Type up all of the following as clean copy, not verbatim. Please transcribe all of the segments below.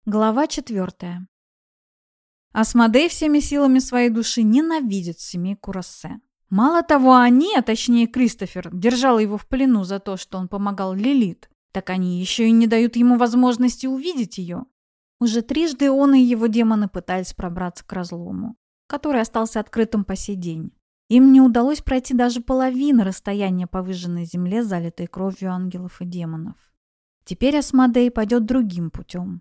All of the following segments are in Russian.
Глава 4. Асмодей всеми силами своей души ненавидит семейку Россе. Мало того, они, а точнее Кристофер, держал его в плену за то, что он помогал Лилит, так они еще и не дают ему возможности увидеть ее. Уже трижды он и его демоны пытались пробраться к разлому, который остался открытым по сей день. Им не удалось пройти даже половины расстояния по выжженной земле, залитой кровью ангелов и демонов. Теперь Асмодей пойдет другим путем.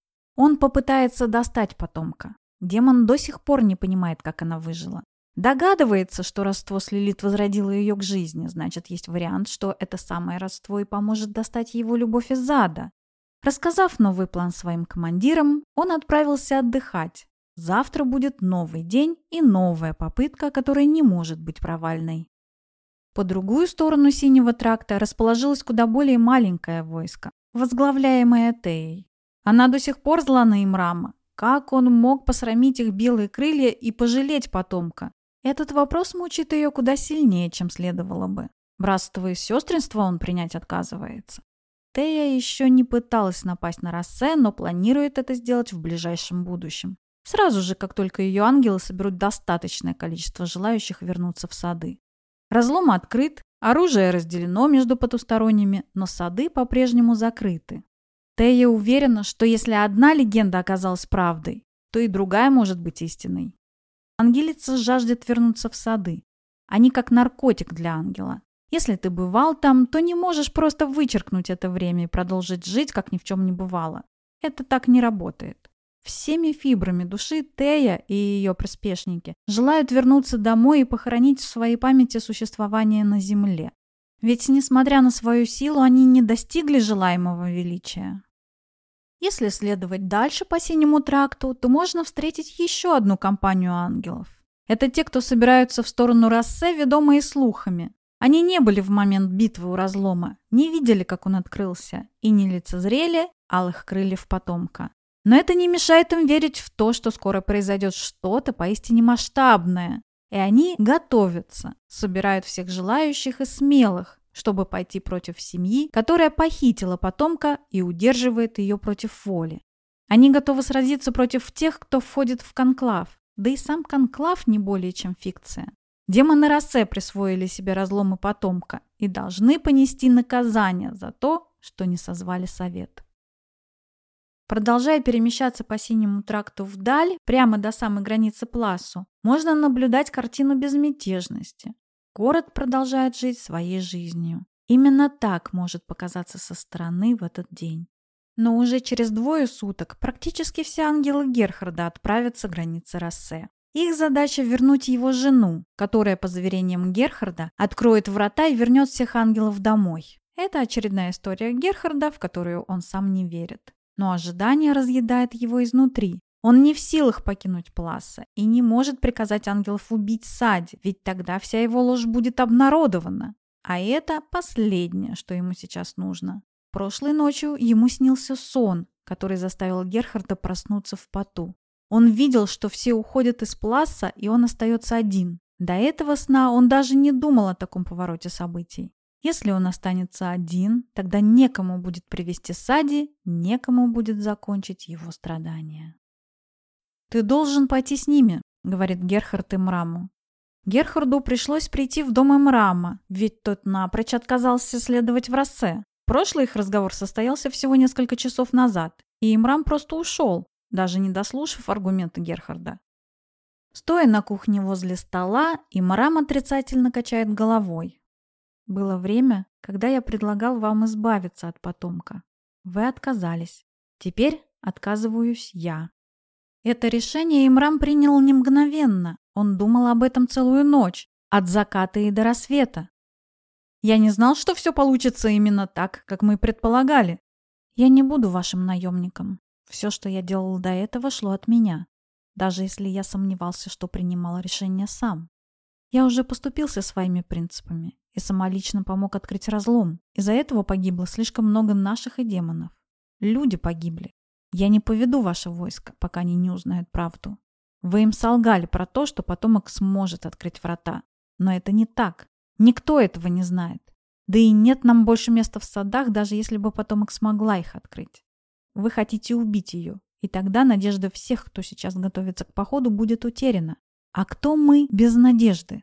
Он попытается достать потомка. Демон до сих пор не понимает, как она выжила. Догадывается, что родство с Лилит возродило ее к жизни, значит, есть вариант, что это самое родство и поможет достать его любовь из ада. Рассказав новый план своим командирам, он отправился отдыхать. Завтра будет новый день и новая попытка, которая не может быть провальной. По другую сторону Синего тракта расположилось куда более маленькое войско, возглавляемое Теей. Она до сих пор зла на Имрама. Как он мог посрамить их белые крылья и пожалеть потомка? Этот вопрос мучает ее куда сильнее, чем следовало бы. Братство и сестринство он принять отказывается. Тея еще не пыталась напасть на Россе, но планирует это сделать в ближайшем будущем. Сразу же, как только ее ангелы соберут достаточное количество желающих вернуться в сады. Разлом открыт, оружие разделено между потусторонними, но сады по-прежнему закрыты. Тея уверена, что если одна легенда оказалась правдой, то и другая может быть истиной. Ангелица жаждет вернуться в сады. Они как наркотик для ангела. Если ты бывал там, то не можешь просто вычеркнуть это время и продолжить жить, как ни в чем не бывало. Это так не работает. Всеми фибрами души Тея и ее приспешники желают вернуться домой и похоронить в своей памяти существование на земле. Ведь, несмотря на свою силу, они не достигли желаемого величия. Если следовать дальше по Синему тракту, то можно встретить еще одну компанию ангелов. Это те, кто собираются в сторону Россе, ведомые слухами. Они не были в момент битвы у разлома, не видели, как он открылся, и не лицезрели алых крыльев потомка. Но это не мешает им верить в то, что скоро произойдет что-то поистине масштабное. И они готовятся, собирают всех желающих и смелых, чтобы пойти против семьи, которая похитила потомка и удерживает ее против воли. Они готовы сразиться против тех, кто входит в конклав, да и сам конклав не более чем фикция. Демоны Россе присвоили себе разломы потомка и должны понести наказание за то, что не созвали совет. Продолжая перемещаться по Синему тракту вдаль, прямо до самой границы Пласу, можно наблюдать картину безмятежности. Город продолжает жить своей жизнью. Именно так может показаться со стороны в этот день. Но уже через 2 суток практически все ангелы Герхарда отправятся к границе Россе. Их задача вернуть его жену, которая, по заверениям Герхарда, откроет врата и вернет всех ангелов домой. Это очередная история Герхарда, в которую он сам не верит. Но ожидание разъедает его изнутри. Он не в силах покинуть Пласа и не может приказать ангелов убить Сади, ведь тогда вся его ложь будет обнародована. А это последнее, что ему сейчас нужно. Прошлой ночью ему снился сон, который заставил Герхарда проснуться в поту. Он видел, что все уходят из Пласа, и он остается один. До этого сна он даже не думал о таком повороте событий. Если он останется один, тогда некому будет привести Сади, некому будет закончить его страдания. «Ты должен пойти с ними», — говорит Герхард Имраму. Герхарду пришлось прийти в дом Имрама, ведь тот напрочь отказался следовать в Россе. Прошлый их разговор состоялся всего несколько часов назад, и Имрам просто ушел, даже не дослушав аргументы Герхарда. Стоя на кухне возле стола, Имрам отрицательно качает головой. «Было время, когда я предлагал вам избавиться от потомка. Вы отказались. Теперь отказываюсь я». Это решение Имрам принял не мгновенно. Он думал об этом целую ночь, от заката и до рассвета. «Я не знал, что все получится именно так, как мы предполагали. Я не буду вашим наемником. Все, что я делал до этого, шло от меня, даже если я сомневался, что принимал решение сам. Я уже поступился своими принципами и самолично помог открыть разлом. Из-за этого погибло слишком много наших и демонов. Люди погибли. Я не поведу ваше войско, пока они не узнают правду. Вы им солгали про то, что потомок сможет открыть врата. Но это не так. Никто этого не знает. Да и нет нам больше места в садах, даже если бы потомок смогла их открыть. Вы хотите убить ее, И тогда надежда всех, кто сейчас готовится к походу, будет утеряна. А кто мы без надежды?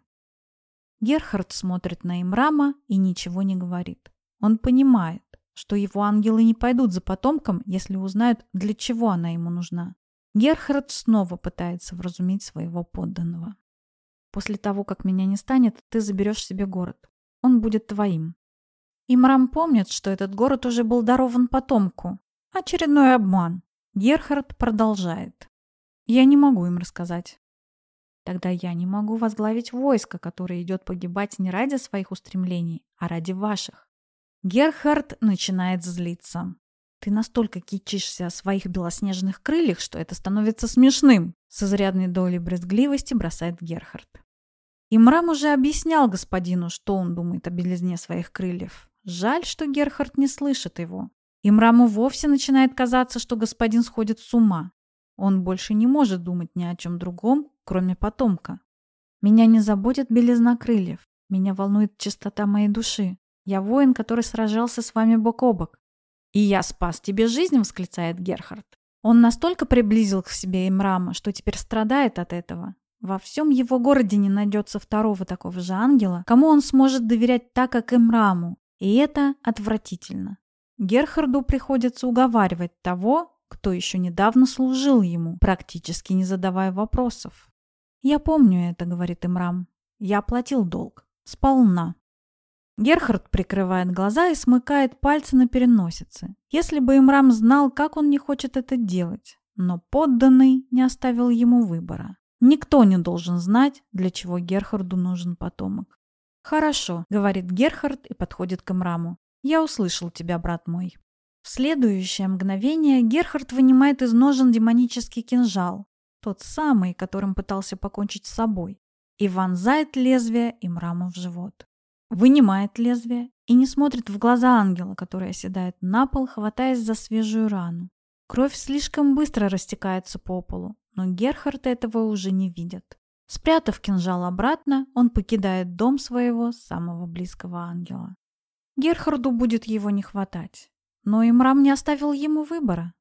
Герхард смотрит на Имрама и ничего не говорит. Он понимает, что его ангелы не пойдут за потомком, если узнают, для чего она ему нужна. Герхард снова пытается вразумить своего подданного. «После того, как меня не станет, ты заберешь себе город. Он будет твоим». Имрам помнит, что этот город уже был дарован потомку. Очередной обман. Герхард продолжает. «Я не могу им рассказать». «Тогда я не могу возглавить войско, которое идет погибать не ради своих устремлений, а ради ваших». Герхард начинает злиться. «Ты настолько кичишься о своих белоснежных крыльях, что это становится смешным», с изрядной долей брезгливости бросает Герхард. Имрам уже объяснял господину, что он думает о белизне своих крыльев. Жаль, что Герхард не слышит его. Имраму вовсе начинает казаться, что господин сходит с ума. Он больше не может думать ни о чем другом, кроме потомка. «Меня не заботит белизна крыльев. Меня волнует чистота моей души. Я воин, который сражался с вами бок о бок. «И я спас тебе жизнь», — восклицает Герхард. Он настолько приблизил к себе Имрама, что теперь страдает от этого. Во всем его городе не найдется второго такого же ангела, кому он сможет доверять так, как Имраму. И это отвратительно. Герхарду приходится уговаривать того, кто еще недавно служил ему, практически не задавая вопросов. «Я помню это», — говорит Имрам. «Я оплатил долг. Сполна». Герхард прикрывает глаза и смыкает пальцы на переносице. Если бы Имрам знал, как он не хочет это делать. Но подданный не оставил ему выбора. Никто не должен знать, для чего Герхарду нужен потомок. «Хорошо», — говорит Герхард и подходит к Имраму. «Я услышал тебя, брат мой». В следующее мгновение Герхард вынимает из ножен демонический кинжал, тот самый, которым пытался покончить с собой, и вонзает лезвие Имраму в живот. Вынимает лезвие и не смотрит в глаза ангела, который оседает на пол, хватаясь за свежую рану. Кровь слишком быстро растекается по полу, но Герхард этого уже не видит. Спрятав кинжал обратно, он покидает дом своего самого близкого ангела. Герхарду будет его не хватать. Но Имрам не оставил ему выбора.